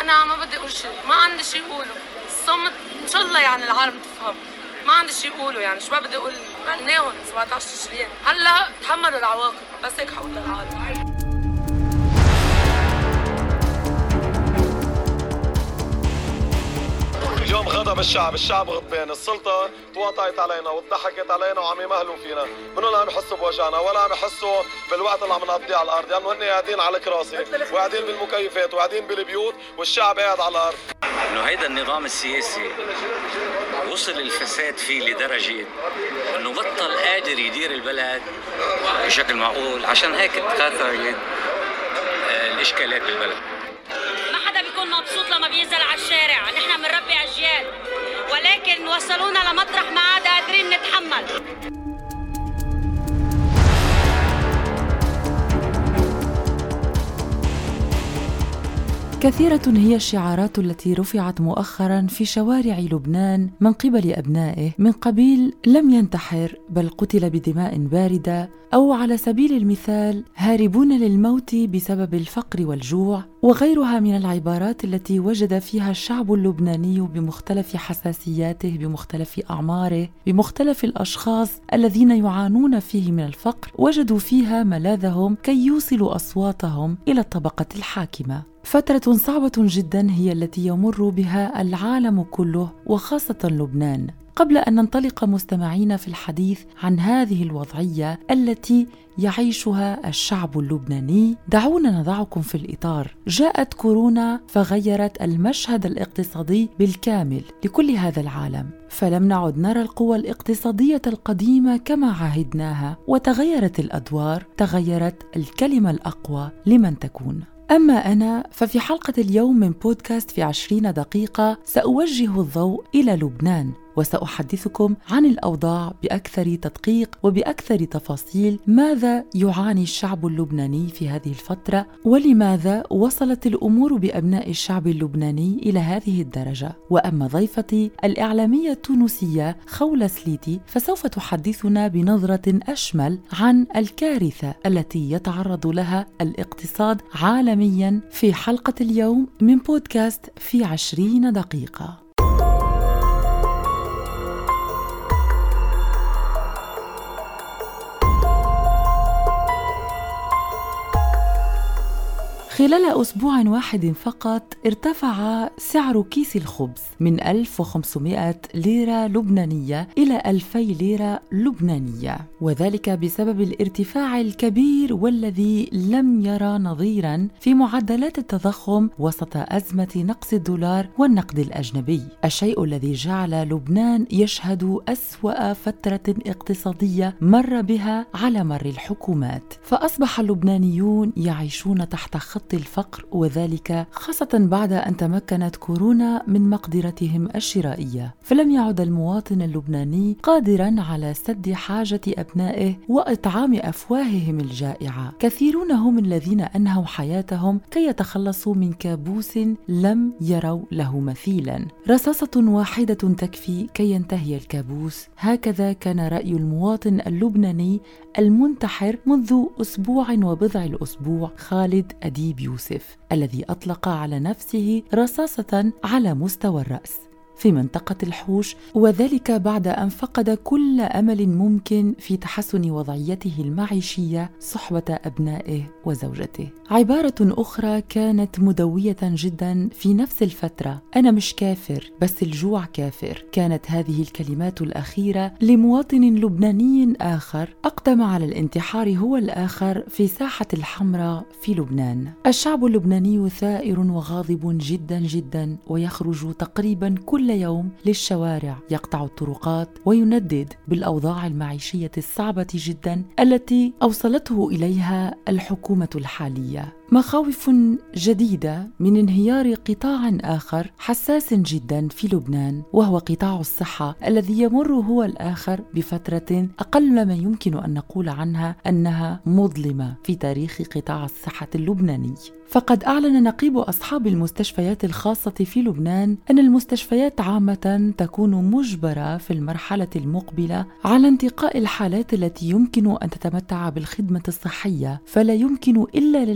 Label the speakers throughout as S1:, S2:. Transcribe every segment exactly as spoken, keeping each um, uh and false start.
S1: أنا ما بدي أقول شيء، ما عندي شيء أقوله. الصمت إن شاء الله يعني العالم تفهم. ما عندي شيء أقوله يعني شو ما بدي أقول. غناهم سبعة عشر تشرين. هلا تحملوا العواقب بس هيك حقول للعالم.
S2: اليوم غضب الشعب، الشعب غضبان، السلطة تواطعت علينا وضحكت علينا وعم يمهلوا فينا، منو لا عم يحسوا بوجعنا ولا عم يحسوا بالوقت اللي عم نقضيه على الأرض، يعني هن قاعدين على الكراسي وقاعدين بالمكيفات وقاعدين بالبيوت والشعب قاعد على الأرض.
S3: إنه هيدا النظام السياسي وصل الفساد فيه لدرجة إنه بطل قادر يدير البلد بشكل معقول، عشان هيك تكاثرت الإشكالات بالبلد.
S4: مبسوط لما بينزل على الشارع، نحن بنربي اجيال ولكن وصلونا لمطرح ما عاد قادرين نتحمل.
S5: كثيرة هي الشعارات التي رفعت مؤخراً في شوارع لبنان من قبل أبنائه من قبيل لم ينتحر بل قتل بدماء باردة، أو على سبيل المثال هاربون للموت بسبب الفقر والجوع، وغيرها من العبارات التي وجد فيها الشعب اللبناني بمختلف حساسياته، بمختلف أعماره، بمختلف الأشخاص الذين يعانون فيه من الفقر، وجدوا فيها ملاذهم كي يوصلوا أصواتهم إلى الطبقة الحاكمة. فترة صعبة جدا هي التي يمر بها العالم كله وخاصة لبنان. قبل أن ننطلق مستمعين في الحديث عن هذه الوضعية التي يعيشها الشعب اللبناني، دعونا نضعكم في الإطار. جاءت كورونا فغيرت المشهد الاقتصادي بالكامل لكل هذا العالم، فلم نعد نرى القوى الاقتصادية القديمة كما عهدناها، وتغيرت الأدوار، تغيرت الكلمة الأقوى لمن تكون. أما أنا ففي حلقة اليوم من بودكاست في عشرين دقيقة سأوجه الضوء إلى لبنان، وسأحدثكم عن الأوضاع بأكثر تدقيق وبأكثر تفاصيل. ماذا يعاني الشعب اللبناني في هذه الفترة، ولماذا وصلت الأمور بأبناء الشعب اللبناني إلى هذه الدرجة؟ وأما ضيفتي الإعلامية التونسية خولة سليتي فسوف تحدثنا بنظرة أشمل عن الكارثة التي يتعرض لها الاقتصاد عالمياً في حلقة اليوم من بودكاست في عشرين دقيقة. خلال أسبوع واحد فقط ارتفع سعر كيس الخبز من ألف وخمسمائة ليرة لبنانية إلى ألفي ليرة لبنانية، وذلك بسبب الارتفاع الكبير والذي لم يرى نظيراً في معدلات التضخم وسط أزمة نقص الدولار والنقد الأجنبي، الشيء الذي جعل لبنان يشهد أسوأ فترة اقتصادية مر بها على مر الحكومات. فأصبح اللبنانيون يعيشون تحت خط الفقر، وذلك خاصة بعد أن تمكنت كورونا من مقدرتهم الشرائية، فلم يعد المواطن اللبناني قادرا على سد حاجة أبنائه وإطعام أفواههم الجائعة. كثيرون هم الذين أنهوا حياتهم كي يتخلصوا من كابوس لم يروا له مثيلا. رصاصة واحدة تكفي كي ينتهي الكابوس، هكذا كان رأي المواطن اللبناني المنتحر منذ أسبوع وبضع الأسبوع خالد أديب يوسف، الذي أطلق على نفسه رصاصة على مستوى الرأس في منطقة الحوش، وذلك بعد أن فقد كل أمل ممكن في تحسن وضعيته المعيشية صحبة أبنائه وزوجته. عبارة أخرى كانت مدوية جدا في نفس الفترة: أنا مش كافر بس الجوع كافر. كانت هذه الكلمات الأخيرة لمواطن لبناني آخر أقدم على الانتحار هو الآخر في ساحة الحمراء في لبنان. الشعب اللبناني ثائر وغاضب جدا جدا، ويخرج تقريبا كل يوم للشوارع، يقطع الطرقات ويندد بالأوضاع المعيشية الصعبة جدا التي أوصلته إليها الحكومة الحالية. مخاوف جديدة من انهيار قطاع آخر حساس جدا في لبنان، وهو قطاع الصحة الذي يمر هو الآخر بفترة أقل ما يمكن أن نقول عنها أنها مظلمة في تاريخ قطاع الصحة اللبناني. فقد أعلن نقيب أصحاب المستشفيات الخاصة في لبنان أن المستشفيات عامة تكون مجبرة في المرحلة المقبلة على انتقاء الحالات التي يمكن أن تتمتع بالخدمة الصحية، فلا يمكن إلا للحالات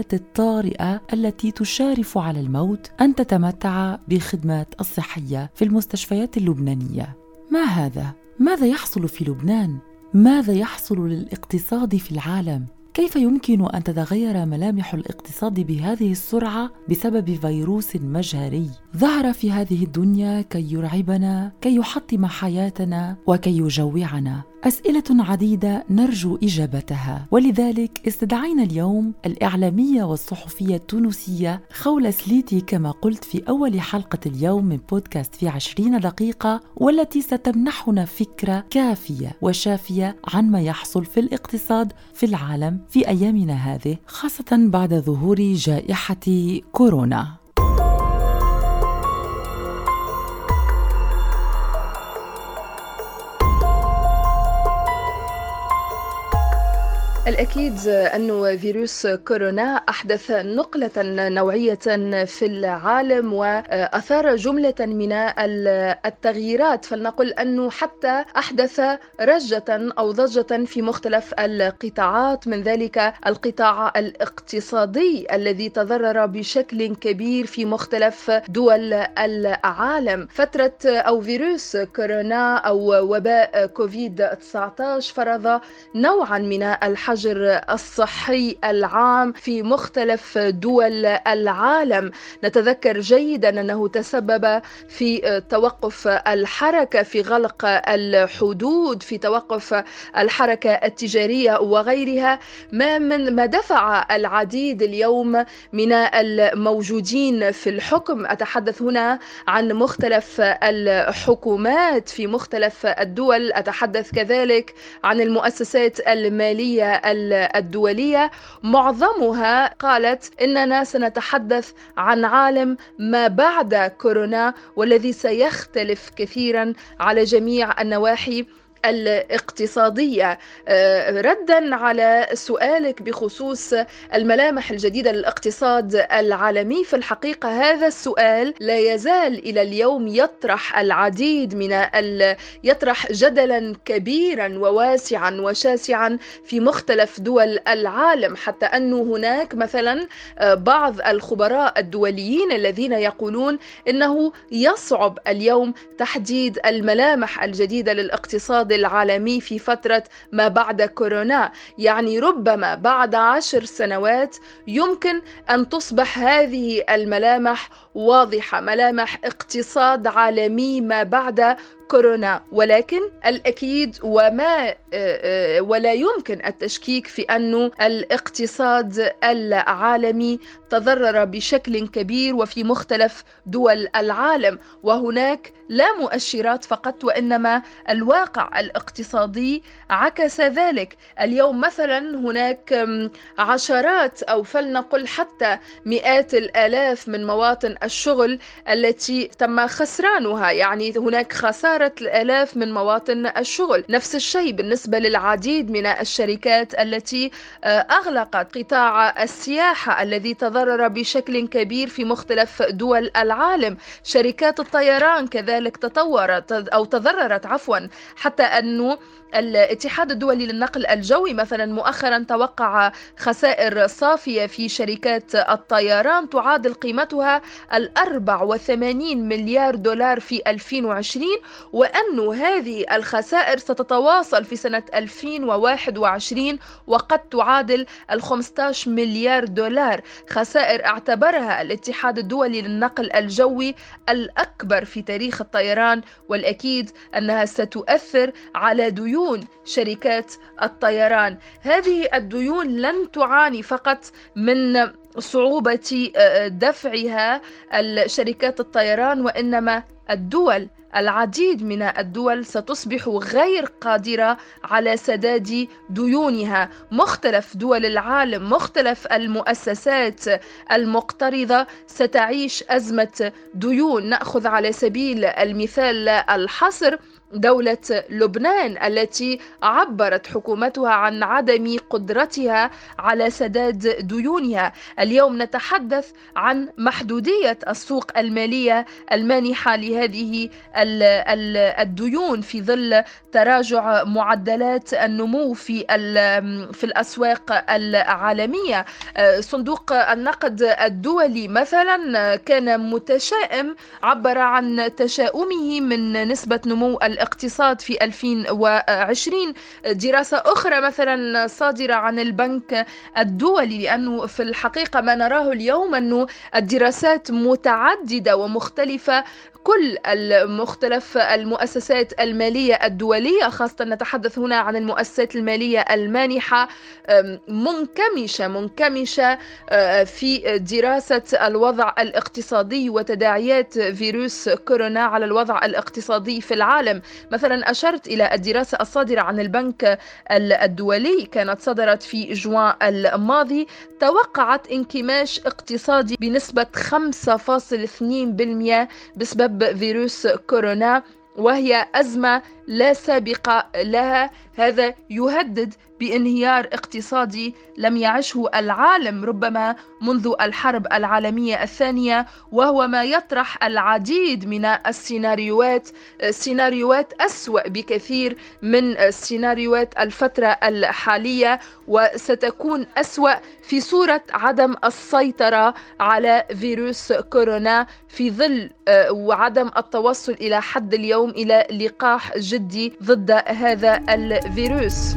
S5: الحالات الطارئة التي تشارف على الموت أن تتمتع بالخدمات الصحية في المستشفيات اللبنانية. ما هذا؟ ماذا يحصل في لبنان؟ ماذا يحصل للاقتصاد في العالم؟ كيف يمكن أن تتغير ملامح الاقتصاد بهذه السرعة بسبب فيروس مجهري ظهر في هذه الدنيا كي يرعبنا، كي يحطم حياتنا وكي يجوعنا؟ أسئلة عديدة نرجو إجابتها، ولذلك استدعينا اليوم الإعلامية والصحفية التونسية خولة سليتي كما قلت في أول حلقة اليوم من بودكاست في عشرين دقيقة، والتي ستمنحنا فكرة كافية وشافية عن ما يحصل في الاقتصاد في العالم في أيامنا هذه، خاصة بعد ظهور جائحة كورونا.
S6: الأكيد أن فيروس كورونا أحدث نقلة نوعية في العالم وأثار جملة من التغييرات، فلنقل أنه حتى أحدث رجة أو ضجة في مختلف القطاعات، من ذلك القطاع الاقتصادي الذي تضرر بشكل كبير في مختلف دول العالم. فترة أو فيروس كورونا أو وباء كوفيد تسعة عشر فرض نوعا من الحجر الصحي العام في مختلف دول العالم. نتذكر جيدا أنه تسبب في توقف الحركة، في غلق الحدود، في توقف الحركة التجارية وغيرها، ما من ما دفع العديد اليوم من الموجودين في الحكم، أتحدث هنا عن مختلف الحكومات في مختلف الدول، أتحدث كذلك عن المؤسسات المالية الدولية، معظمها قالت إننا سنتحدث عن عالم ما بعد كورونا والذي سيختلف كثيرا على جميع النواحي الاقتصادية. ردا على سؤالك بخصوص الملامح الجديدة للاقتصاد العالمي، في الحقيقة هذا السؤال لا يزال إلى اليوم يطرح العديد من ال... يطرح جدلا كبيرا وواسعا وشاسعا في مختلف دول العالم، حتى أنه هناك مثلا بعض الخبراء الدوليين الذين يقولون إنه يصعب اليوم تحديد الملامح الجديدة للاقتصاد العالمي في فترة ما بعد كورونا. يعني ربما بعد عشر سنوات يمكن أن تصبح هذه الملامح واضحة، ملامح اقتصاد عالمي ما بعد كورونا. ولكن الأكيد وما ولا يمكن التشكيك في أن الاقتصاد العالمي تضرر بشكل كبير وفي مختلف دول العالم، وهناك لا مؤشرات فقط وإنما الواقع الاقتصادي عكس ذلك. اليوم مثلا هناك عشرات أو فلنقل حتى مئات الآلاف من مواطن الشغل التي تم خسرانها، يعني هناك خسارة الآلاف من مواطن الشغل. نفس الشيء بالنسبة للعديد من الشركات التي أغلقت، قطاع السياحة الذي تضرر بشكل كبير في مختلف دول العالم، شركات الطيران كذلك تطورت أو تضررت عفوا، حتى أنه الاتحاد الدولي للنقل الجوي مثلا مؤخرا توقع خسائر صافية في شركات الطيران تعادل قيمتها الأربع وثمانين مليار دولار في ألفين وعشرين، وأن هذه الخسائر ستتواصل في سنة ألفين وواحد وعشرين وقد تعادل الخمسة عشر مليار دولار، خسائر اعتبرها الاتحاد الدولي للنقل الجوي الأكبر في تاريخ الطيران، والأكيد أنها ستؤثر على ديون شركات الطيران. هذه الديون لن تعاني فقط من صعوبة دفعها الشركات الطيران، وإنما الدول، العديد من الدول ستصبح غير قادرة على سداد ديونها. مختلف دول العالم، مختلف المؤسسات المقترضة ستعيش أزمة ديون. نأخذ على سبيل المثال الحصر دولة لبنان التي عبرت حكومتها عن عدم قدرتها على سداد ديونها. اليوم نتحدث عن محدودية السوق المالية المانحة لهذه الديون في ظل تراجع معدلات النمو في في الأسواق العالمية. صندوق النقد الدولي مثلا كان متشائم، عبر عن تشاؤمه من نسبة نمو الاقتصاد في ألفين وعشرين. دراسة أخرى مثلا صادرة عن البنك الدولي، لأنه في الحقيقة ما نراه اليوم أنه الدراسات متعددة ومختلفة، كل المختلف المؤسسات المالية الدولية، خاصة نتحدث هنا عن المؤسسات المالية المانحة، منكمشة منكمشة في دراسة الوضع الاقتصادي وتداعيات فيروس كورونا على الوضع الاقتصادي في العالم. مثلا أشرت إلى الدراسة الصادرة عن البنك الدولي، كانت صدرت في جوان الماضي، توقعت انكماش اقتصادي بنسبة خمسة فاصلة اثنين بالمئة بسبب فيروس كورونا، وهي أزمة لا سابق لها. هذا يهدد بانهيار اقتصادي لم يعشه العالم ربما منذ الحرب العالمية الثانية، وهو ما يطرح العديد من السيناريوهات، سيناريوهات أسوأ بكثير من سيناريوهات الفترة الحالية، وستكون أسوأ في صورة عدم السيطرة على فيروس كورونا في ظل وعدم التوصل إلى حد اليوم إلى لقاح جدي ضد هذا الفيروس.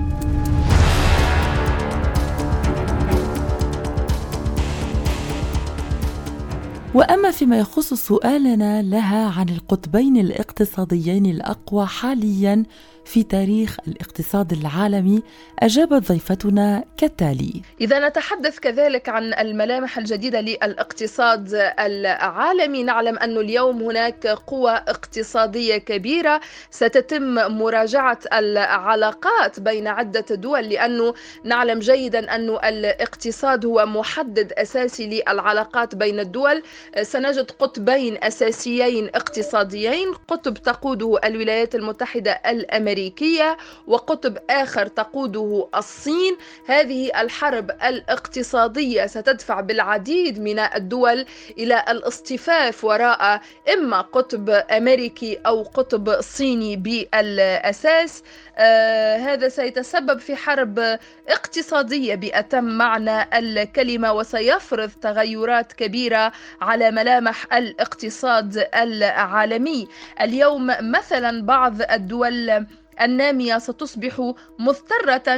S5: وأما فيما يخص سؤالنا لها عن القطبين الاقتصاديين الأقوى حالياً في تاريخ الاقتصاد العالمي، أجابت ضيفتنا كالتالي:
S6: إذا نتحدث كذلك عن الملامح الجديدة للاقتصاد العالمي، نعلم أن اليوم هناك قوى اقتصادية كبيرة ستتم مراجعة العلاقات بين عدة دول، لأنه نعلم جيدا أن الاقتصاد هو محدد أساسي للعلاقات بين الدول. سنجد قطبين أساسيين اقتصاديين، قطب تقوده الولايات المتحدة الأمريكية وقطب آخر تقوده الصين. هذه الحرب الاقتصادية ستدفع بالعديد من الدول إلى الاصطفاف وراء إما قطب أمريكي أو قطب صيني بالأساس. آه هذا سيتسبب في حرب اقتصادية بأتم معنى الكلمة، وسيفرض تغيرات كبيرة على ملامح الاقتصاد العالمي. اليوم مثلا بعض الدول النامية ستصبح مضطرة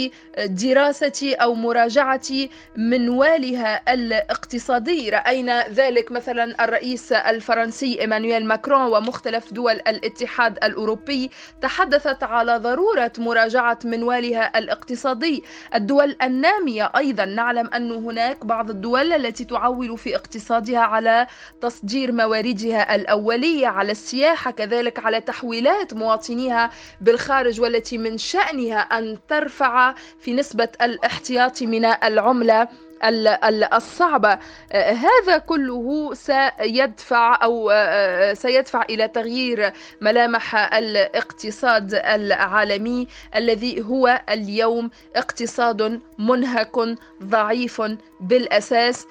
S6: لدراسة أو مراجعة منوالها الاقتصادي. رأينا ذلك مثلا الرئيس الفرنسي إيمانويل ماكرون ومختلف دول الاتحاد الأوروبي تحدثت على ضرورة مراجعة منوالها الاقتصادي. الدول النامية أيضا نعلم أن هناك بعض الدول التي تعول في اقتصادها على تصدير مواردها الأولية، على السياحة، كذلك على تحويلات مواطنيها بالخارج، والتي من شأنها أن ترفع في نسبة الاحتياطي من العملة الصعبة. هذا كله سيدفع أو سيدفع إلى تغيير ملامح الاقتصاد العالمي الذي هو اليوم اقتصاد منهك ضعيف بالأساس.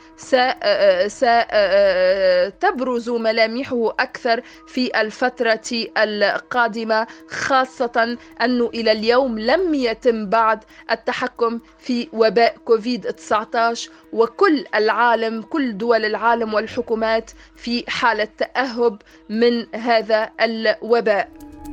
S6: ستبرز ملامحه أكثر في الفترة القادمة، خاصة أنه إلى اليوم لم يتم بعد التحكم في وباء كوفيد تسعة عشر، وكل العالم، كل دول العالم والحكومات في حالة تأهب من هذا الوباء.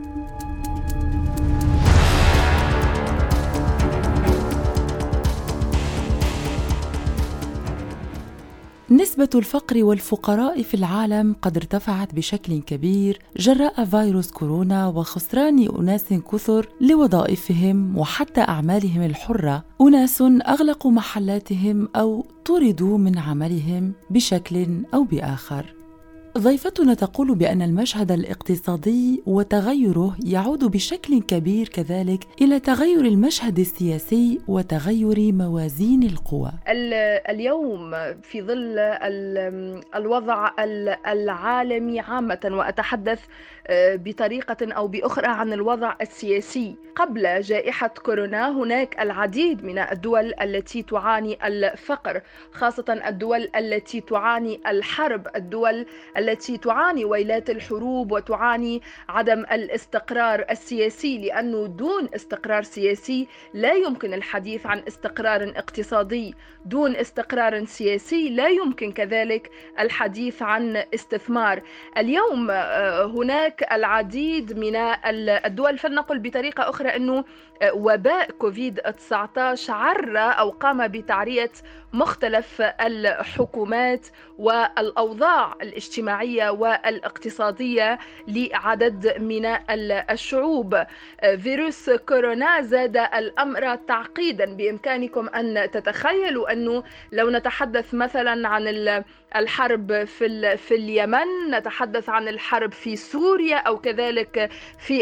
S5: نسبة الفقر والفقراء في العالم قد ارتفعت بشكل كبير جراء فيروس كورونا وخسران أناس كثر لوظائفهم وحتى أعمالهم الحرة، أناس أغلقوا محلاتهم أو طردوا من عملهم بشكل أو بآخر. ضيفتنا تقول بأن المشهد الاقتصادي وتغيره يعود بشكل كبير كذلك إلى تغير المشهد السياسي وتغير موازين القوى.
S6: اليوم في ظل الوضع العالمي عامة، وأتحدث بطريقة أو بأخرى عن الوضع السياسي قبل جائحة كورونا، هناك العديد من الدول التي تعاني الفقر، خاصة الدول التي تعاني الحرب، الدول التي تعاني ويلات الحروب وتعاني عدم الاستقرار السياسي، لأنه دون استقرار سياسي لا يمكن الحديث عن استقرار اقتصادي، دون استقرار سياسي لا يمكن كذلك الحديث عن استثمار. اليوم هناك العديد من الدول، فلنقل بطريقة أخرى أنه وباء كوفيد تسعة عشر عرى أو قام بتعرية مختلف الحكومات والأوضاع الاجتماعية والاقتصادية لعدد من الشعوب. فيروس كورونا زاد الأمر تعقيدا. بإمكانكم أن تتخيلوا أنه لو نتحدث مثلا عن الحرب في في اليمن، نتحدث عن الحرب في سوريا أو كذلك في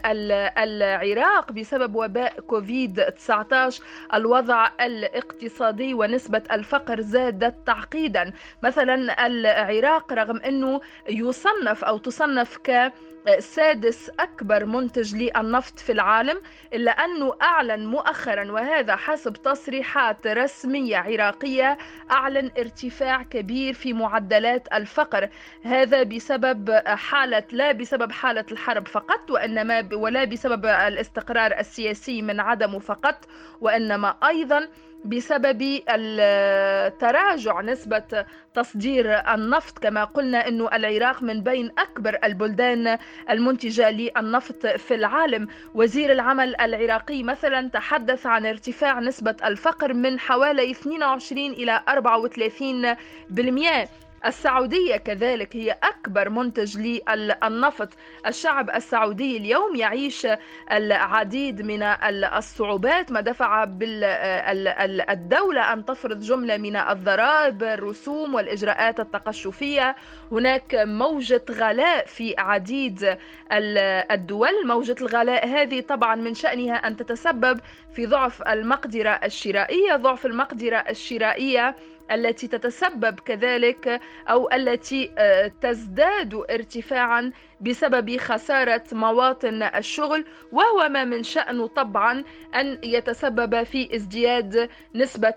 S6: العراق بسبب وباء كوفيد تسعة عشر، الوضع الاقتصادي ونسبة الفقر زادت تعقيدا. مثلا العراق رغم أنه يصنف أو تصنف ك سادس أكبر منتج للنفط في العالم، إلا أنه أعلن مؤخرا، وهذا حسب تصريحات رسمية عراقية، أعلن ارتفاع كبير في معدلات الفقر. هذا بسبب حالة، لا بسبب حالة الحرب فقط، وإنما ولا بسبب الاستقرار السياسي من عدمه فقط، وإنما أيضا بسبب تراجع نسبة تصدير النفط. كما قلنا أنه العراق من بين أكبر البلدان المنتجة للنفط في العالم. وزير العمل العراقي مثلا تحدث عن ارتفاع نسبة الفقر من حوالي اثنين وعشرين إلى أربعة وثلاثين بالمئة. السعودية كذلك هي أكبر منتج للنفط. الشعب السعودي اليوم يعيش العديد من الصعوبات، ما دفع بالدولة أن تفرض جملة من الضرائب، الرسوم والإجراءات التقشفية. هناك موجة غلاء في عديد الدول. موجة الغلاء هذه طبعا من شأنها أن تتسبب في ضعف المقدرة الشرائية، ضعف المقدرة الشرائية التي تتسبب كذلك أو التي تزداد ارتفاعا بسبب خسارة مواطن الشغل، وهو ما من شأنه طبعا أن يتسبب في ازدياد نسبة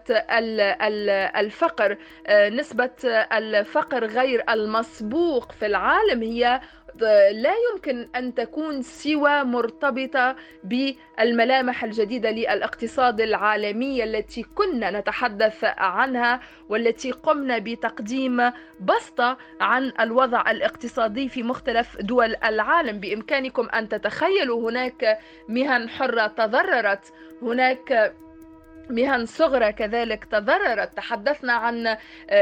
S6: الفقر. نسبة الفقر غير المسبوق في العالم هي لا يمكن أن تكون سوى مرتبطة بالملامح الجديدة للاقتصاد العالمي التي كنا نتحدث عنها، والتي قمنا بتقديم بسطة عن الوضع الاقتصادي في مختلف دول العالم. بإمكانكم أن تتخيلوا هناك مهن حرة تضررت، هناك مهن صغرى كذلك تضررت. تحدثنا عن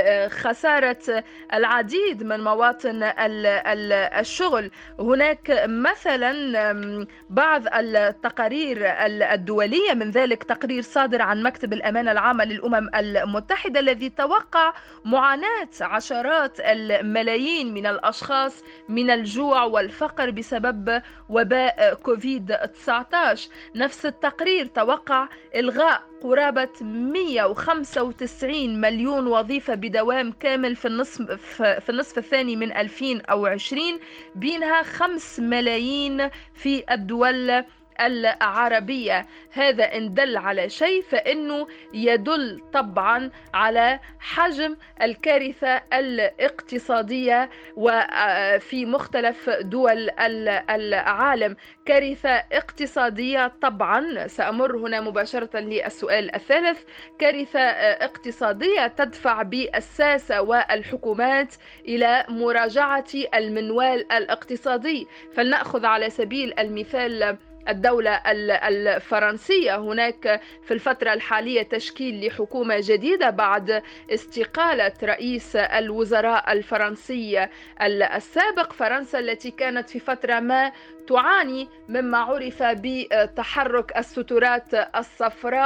S6: خسارة العديد من مواطن الشغل. هناك مثلا بعض التقارير الدولية، من ذلك تقرير صادر عن مكتب الأمانة العامة للأمم المتحدة الذي توقع معاناة عشرات الملايين من الأشخاص من الجوع والفقر بسبب وباء كوفيد تسعة عشر. نفس التقرير توقع إلغاء قرابة مئة وخمسة وتسعين مليون وظيفة بدوام كامل في النصف في النصف الثاني من ألفين وعشرين، بينها خمس ملايين في الدول العربية. هذا إن دل على شيء فإنه يدل طبعا على حجم الكارثة الاقتصادية وفي مختلف دول العالم. كارثة اقتصادية طبعا، سأمر هنا مباشرة للسؤال الثالث. كارثة اقتصادية تدفع بالساسة والحكومات إلى مراجعة المنوال الاقتصادي. فلنأخذ على سبيل المثال الدولة الفرنسية. هناك في الفترة الحالية تشكيل لحكومة جديدة بعد استقالة رئيس الوزراء الفرنسي السابق. فرنسا التي كانت في فترة ما تعاني مما عرف بتحرك السترات الصفراء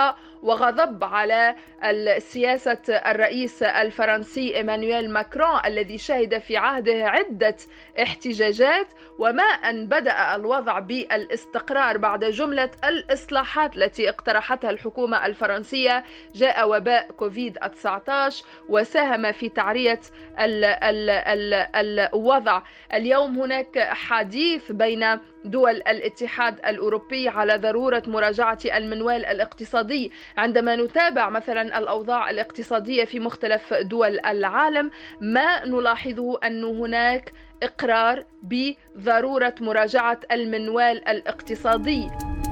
S6: وغضب على سياسة الرئيس الفرنسي إيمانويل ماكرون الذي شهد في عهده عدة احتجاجات، وما أن بدأ الوضع بالاستقرار بعد جملة الإصلاحات التي اقترحتها الحكومة الفرنسية، جاء وباء كوفيد تسعة عشر وساهم في تعرية ال ال ال الوضع. اليوم هناك حديث بين دول الاتحاد الأوروبي على ضرورة مراجعة المنوال الاقتصادي. عندما نتابع مثلا الأوضاع الاقتصادية في مختلف دول العالم، ما نلاحظه أن هناك إقرار بضرورة مراجعة المنوال الاقتصادي.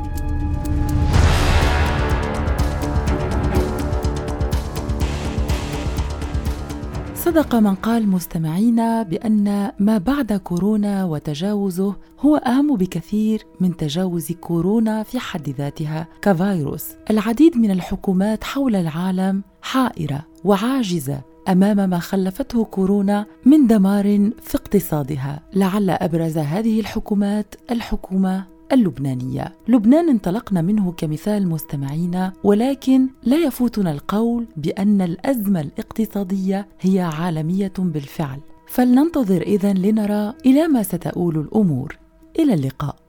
S5: صدق من قال مستمعينا بأن ما بعد كورونا وتجاوزه هو أهم بكثير من تجاوز كورونا في حد ذاتها كفيروس. العديد من الحكومات حول العالم حائرة وعاجزة أمام ما خلفته كورونا من دمار في اقتصادها. لعل أبرز هذه الحكومات الحكومة اللبنانية. لبنان انطلقنا منه كمثال مستمعينا، ولكن لا يفوتنا القول بأن الأزمة الاقتصادية هي عالمية بالفعل. فلننتظر إذن لنرى إلى ما ستؤول الأمور. إلى اللقاء.